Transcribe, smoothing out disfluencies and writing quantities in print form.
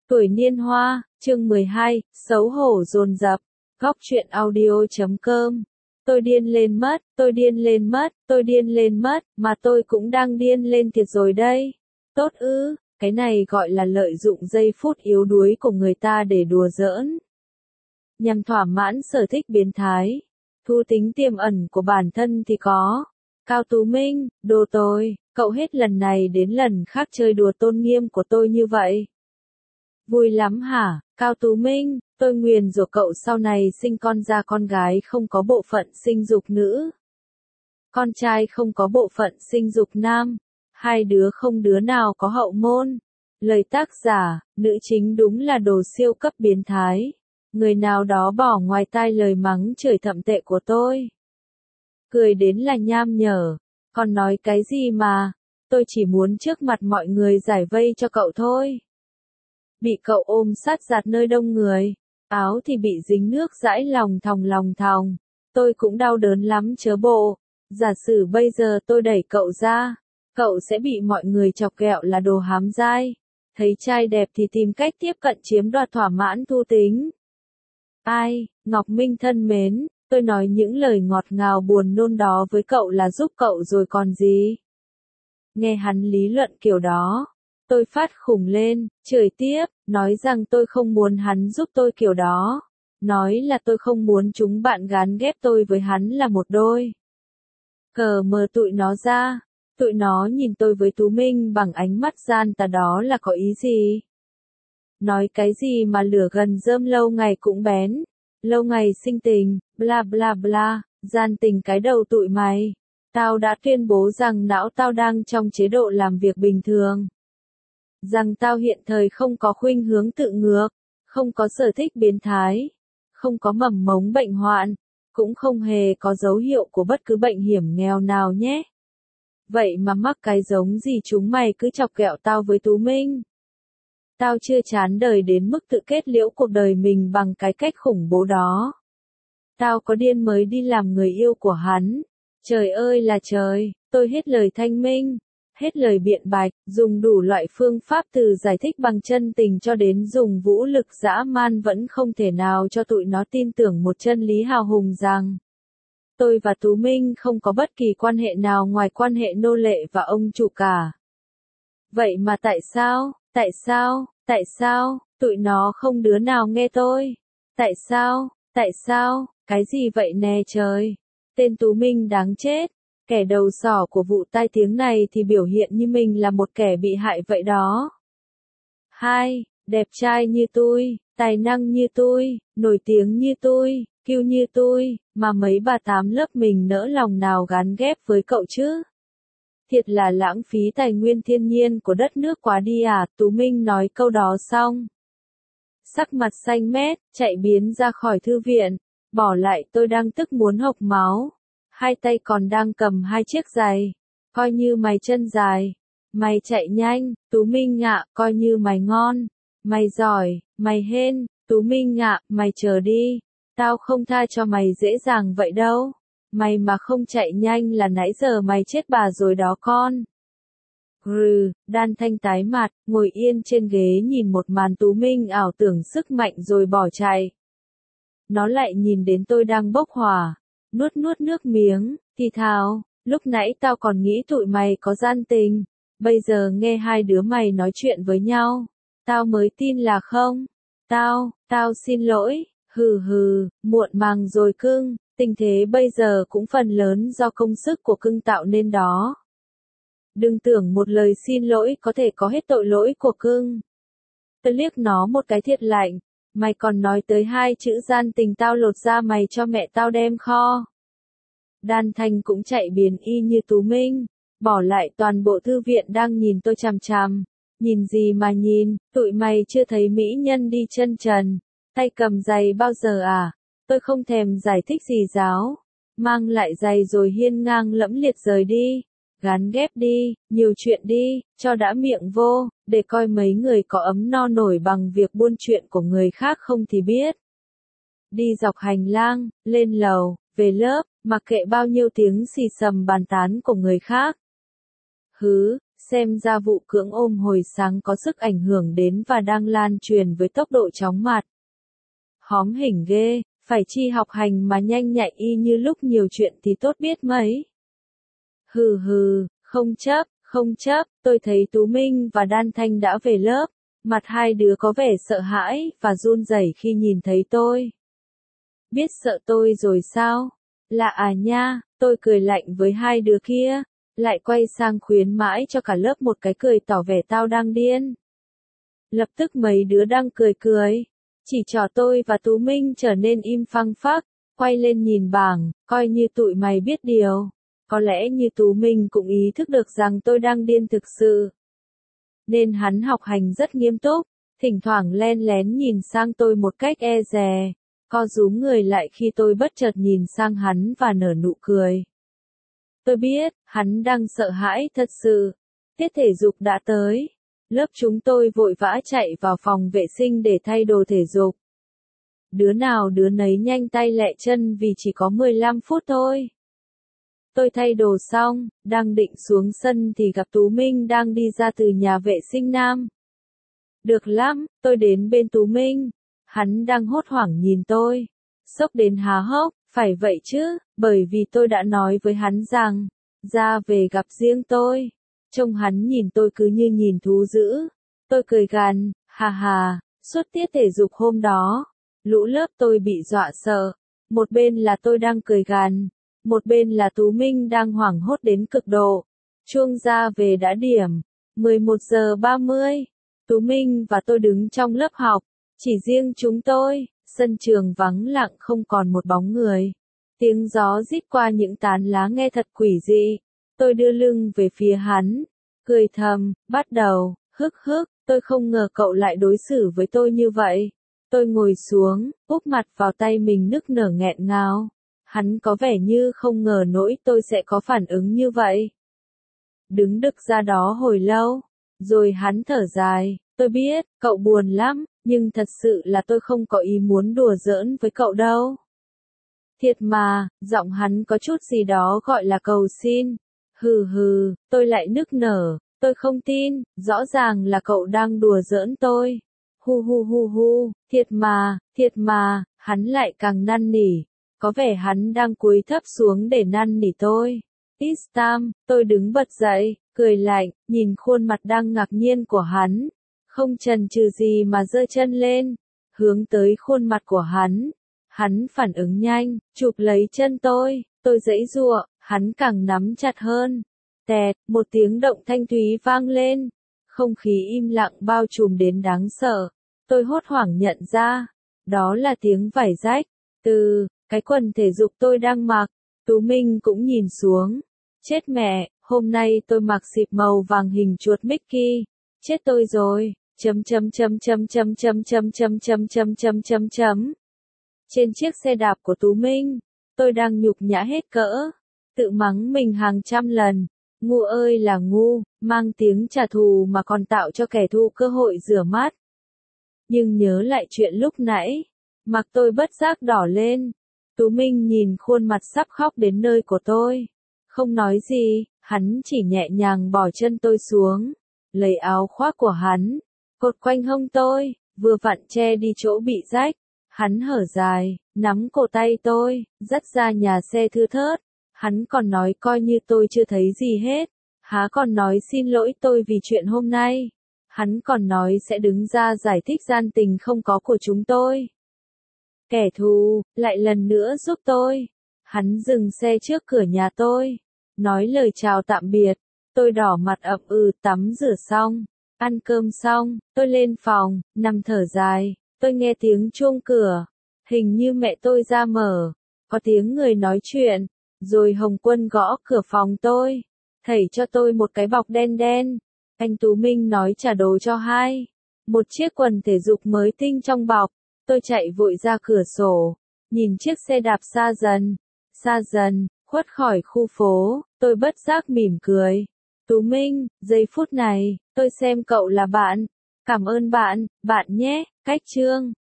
Tuổi niên hoa, chương 12, xấu hổ dồn dập, góc truyện audio.com. Tôi điên lên mất, tôi điên lên mất, tôi điên lên mất, mà tôi cũng đang điên lên thiệt rồi đây. Tốt ư, cái này gọi là lợi dụng giây phút yếu đuối của người ta để đùa giỡn. Nhằm thỏa mãn sở thích biến thái. Thú tính tiềm ẩn của bản thân thì có. Cao Tú Minh, đồ tôi, cậu hết lần này đến lần khác chơi đùa tôn nghiêm của tôi như vậy. Vui lắm hả, Cao Tú Minh, tôi nguyền rủa cậu sau này sinh con ra con gái không có bộ phận sinh dục nữ. Con trai không có bộ phận sinh dục nam. Hai đứa không đứa nào có hậu môn. Lời tác giả, nữ chính đúng là đồ siêu cấp biến thái. Người nào đó bỏ ngoài tai lời mắng chửi thậm tệ của tôi. Cười đến là nham nhở. Còn nói cái gì mà, tôi chỉ muốn trước mặt mọi người giải vây cho cậu thôi. Bị cậu ôm sát giạt nơi đông người, áo thì bị dính nước dãi lòng thòng. Tôi cũng đau đớn lắm chớ bộ. Giả sử bây giờ tôi đẩy cậu ra, cậu sẽ bị mọi người chọc ghẹo là đồ hám dai. Thấy trai đẹp thì tìm cách tiếp cận chiếm đoạt thỏa mãn thu tính. Ai, Ngọc Minh thân mến, tôi nói những lời ngọt ngào buồn nôn đó với cậu là giúp cậu rồi còn gì. Nghe hắn lý luận kiểu đó, tôi phát khủng lên, chửi tiếp, nói rằng tôi không muốn hắn giúp tôi kiểu đó. Nói là tôi không muốn chúng bạn gán ghép tôi với hắn là một đôi. Cờ mờ tụi nó ra, tụi nó nhìn tôi với Tú Minh bằng ánh mắt gian tà đó là có ý gì? Nói cái gì mà lửa gần rơm lâu ngày cũng bén, lâu ngày sinh tình, bla bla bla, gian tình cái đầu tụi mày. Tao đã tuyên bố rằng não tao đang trong chế độ làm việc bình thường. Rằng tao hiện thời không có khuynh hướng tự ngược, không có sở thích biến thái, không có mầm mống bệnh hoạn, cũng không hề có dấu hiệu của bất cứ bệnh hiểm nghèo nào nhé. Vậy mà mắc cái giống gì chúng mày cứ chọc ghẹo tao với Tú Minh. Tao chưa chán đời đến mức tự kết liễu cuộc đời mình bằng cái cách khủng bố đó. Tao có điên mới đi làm người yêu của hắn. Trời ơi là trời, tôi hết lời thanh minh, hết lời biện bạch, dùng đủ loại phương pháp từ giải thích bằng chân tình cho đến dùng vũ lực dã man vẫn không thể nào cho tụi nó tin tưởng một chân lý hào hùng rằng tôi và Tú Minh không có bất kỳ quan hệ nào ngoài quan hệ nô lệ và ông chủ cả. Vậy mà tại sao, tụi nó không đứa nào nghe tôi? Tại sao, cái gì vậy nè trời? Tên Tú Minh đáng chết. Kẻ đầu sỏ của vụ tai tiếng này thì biểu hiện như mình là một kẻ bị hại vậy đó. 2. Đẹp trai như tôi, tài năng như tôi, nổi tiếng như tôi, kiêu như tôi, mà mấy bà tám lớp mình nỡ lòng nào gán ghép với cậu chứ? Thiệt là lãng phí tài nguyên thiên nhiên của đất nước quá đi à, Tú Minh nói câu đó xong. Sắc mặt xanh mét, chạy biến ra khỏi thư viện, bỏ lại tôi đang tức muốn hộc máu. Hai tay còn đang cầm hai chiếc giày. Coi như mày chân dài. Mày chạy nhanh, Tú Minh ạ, coi như mày ngon. Mày giỏi, mày hên, Tú Minh ạ, mày chờ đi. Tao không tha cho mày dễ dàng vậy đâu. Mày mà không chạy nhanh là nãy giờ mày chết bà rồi đó con. Đan Thanh tái mặt, ngồi yên trên ghế nhìn một màn Tú Minh ảo tưởng sức mạnh rồi bỏ chạy. Nó lại nhìn đến tôi đang bốc hỏa. Nuốt nước miếng, thì thào, lúc nãy tao còn nghĩ tụi mày có gian tình, bây giờ nghe hai đứa mày nói chuyện với nhau, tao mới tin là không. Tao xin lỗi, muộn màng rồi cưng, tình thế bây giờ cũng phần lớn do công sức của cưng tạo nên đó. Đừng tưởng một lời xin lỗi có thể có hết tội lỗi của cưng. Tôi liếc nó một cái thiệt lạnh. Mày còn nói tới hai chữ gian tình tao lột da mày cho mẹ tao đem kho. Đan Thanh cũng chạy biến y như Tú Minh, bỏ lại toàn bộ thư viện đang nhìn tôi chằm chằm. Nhìn gì mà nhìn, tụi mày chưa thấy mỹ nhân đi chân trần, tay cầm giày bao giờ à? Tôi không thèm giải thích gì giáo. Mang lại giày rồi hiên ngang lẫm liệt rời đi. Gán ghép đi, nhiều chuyện đi, cho đã miệng vô, để coi mấy người có ấm no nổi bằng việc buôn chuyện của người khác không thì biết. Đi dọc hành lang, lên lầu, về lớp, mặc kệ bao nhiêu tiếng xì xầm bàn tán của người khác. Xem ra vụ cưỡng ôm hồi sáng có sức ảnh hưởng đến và đang lan truyền với tốc độ chóng mặt. Hóm hỉnh ghê, phải chi học hành mà nhanh nhạy y như lúc nhiều chuyện thì tốt biết mấy. Hừ hừ, không chấp, tôi thấy Tú Minh và Đan Thanh đã về lớp, mặt hai đứa có vẻ sợ hãi và run rẩy khi nhìn thấy tôi. Biết sợ tôi rồi sao? Lạ à nha, tôi cười lạnh với hai đứa kia, lại quay sang khuyến mãi cho cả lớp một cái cười tỏ vẻ tao đang điên. Lập tức mấy đứa đang cười, chỉ trỏ tôi và Tú Minh trở nên im phăng phắc, quay lên nhìn bảng, coi như tụi mày biết điều. Có lẽ như Tú Minh cũng ý thức được rằng tôi đang điên thực sự. Nên hắn học hành rất nghiêm túc, thỉnh thoảng len lén nhìn sang tôi một cách e dè, co rúm người lại khi tôi bất chợt nhìn sang hắn và nở nụ cười. Tôi biết, hắn đang sợ hãi thật sự. Tiết thể dục đã tới. Lớp chúng tôi vội vã chạy vào phòng vệ sinh để thay đồ thể dục. Đứa nào đứa nấy nhanh tay lẹ chân vì chỉ có 15 phút thôi. Tôi thay đồ xong, đang định xuống sân thì gặp Tú Minh đang đi ra từ nhà vệ sinh nam. Được lắm, tôi đến bên Tú Minh. Hắn đang hốt hoảng nhìn tôi. Sốc đến há hốc, phải vậy chứ, bởi vì tôi đã nói với hắn rằng, ra về gặp riêng tôi. Trông hắn nhìn tôi cứ như nhìn thú dữ. Tôi cười gằn, hà hà, suốt tiết thể dục hôm đó. Lũ lớp tôi bị dọa sợ. Một bên là tôi đang cười gằn. Một bên là Tú Minh đang hoảng hốt đến cực độ. Chuông ra về đã điểm. 11:30. Tú Minh và tôi đứng trong lớp học. Chỉ riêng chúng tôi. Sân trường vắng lặng không còn một bóng người. Tiếng gió rít qua những tán lá nghe thật quỷ dị. Tôi đưa lưng về phía hắn. Cười thầm, bắt đầu, hức, tôi không ngờ cậu lại đối xử với tôi như vậy. Tôi ngồi xuống, úp mặt vào tay mình nức nở nghẹn ngào. Hắn có vẻ như không ngờ nỗi tôi sẽ có phản ứng như vậy. Đứng đực ra đó hồi lâu. Rồi hắn thở dài, tôi biết, cậu buồn lắm, nhưng thật sự là tôi không có ý muốn đùa giỡn với cậu đâu. Thiệt mà, giọng hắn có chút gì đó gọi là cầu xin. Hừ hừ, tôi lại nức nở, tôi không tin, rõ ràng là cậu đang đùa giỡn tôi. Hu, thiệt mà, hắn lại càng năn nỉ. Có vẻ hắn đang cúi thấp xuống để năn nỉ tôi. Istam, tôi đứng bật dậy, cười lạnh, nhìn khuôn mặt đang ngạc nhiên của hắn. Không chần chừ gì mà giơ chân lên, hướng tới khuôn mặt của hắn. Hắn phản ứng nhanh, chụp lấy chân tôi giãy giụa, hắn càng nắm chặt hơn. Tẹt, một tiếng động thanh thúy vang lên. Không khí im lặng bao trùm đến đáng sợ. Tôi hốt hoảng nhận ra, đó là tiếng vải rách, từ cái quần thể dục tôi đang mặc. Tú Minh cũng nhìn xuống. Chết mẹ, hôm nay tôi mặc xịp màu vàng hình chuột Mickey. Chết tôi rồi. Trên chiếc xe đạp của Tú Minh, tôi đang nhục nhã hết cỡ, tự mắng mình hàng trăm lần. Ngu ơi là ngu, mang tiếng trả thù mà còn tạo cho kẻ thù cơ hội rửa mắt. Nhưng nhớ lại chuyện lúc nãy, mặt tôi bất giác đỏ lên. Tú Minh nhìn khuôn mặt sắp khóc đến nơi của tôi. Không nói gì, hắn chỉ nhẹ nhàng bỏ chân tôi xuống, lấy áo khoác của hắn, cột quanh hông tôi, vừa vặn che đi chỗ bị rách. Hắn hở dài, nắm cổ tay tôi, dắt ra nhà xe thưa thớt. Hắn còn nói coi như tôi chưa thấy gì hết. Há còn nói xin lỗi tôi vì chuyện hôm nay. Hắn còn nói sẽ đứng ra giải thích gian tình không có của chúng tôi. Kẻ thù, lại lần nữa giúp tôi. Hắn dừng xe trước cửa nhà tôi, nói lời chào tạm biệt. Tôi đỏ mặt ậm tắm rửa xong, ăn cơm xong, tôi lên phòng, nằm thở dài. Tôi nghe tiếng chuông cửa, hình như mẹ tôi ra mở, có tiếng người nói chuyện, rồi Hồng Quân gõ cửa phòng tôi, thảy cho tôi một cái bọc đen đen. Anh Tú Minh nói trả đồ cho hai, một chiếc quần thể dục mới tinh trong bọc. Tôi chạy vội ra cửa sổ, nhìn chiếc xe đạp xa dần, khuất khỏi khu phố, tôi bất giác mỉm cười. Tú Minh, giây phút này, tôi xem cậu là bạn. Cảm ơn bạn, bạn nhé, cách chương.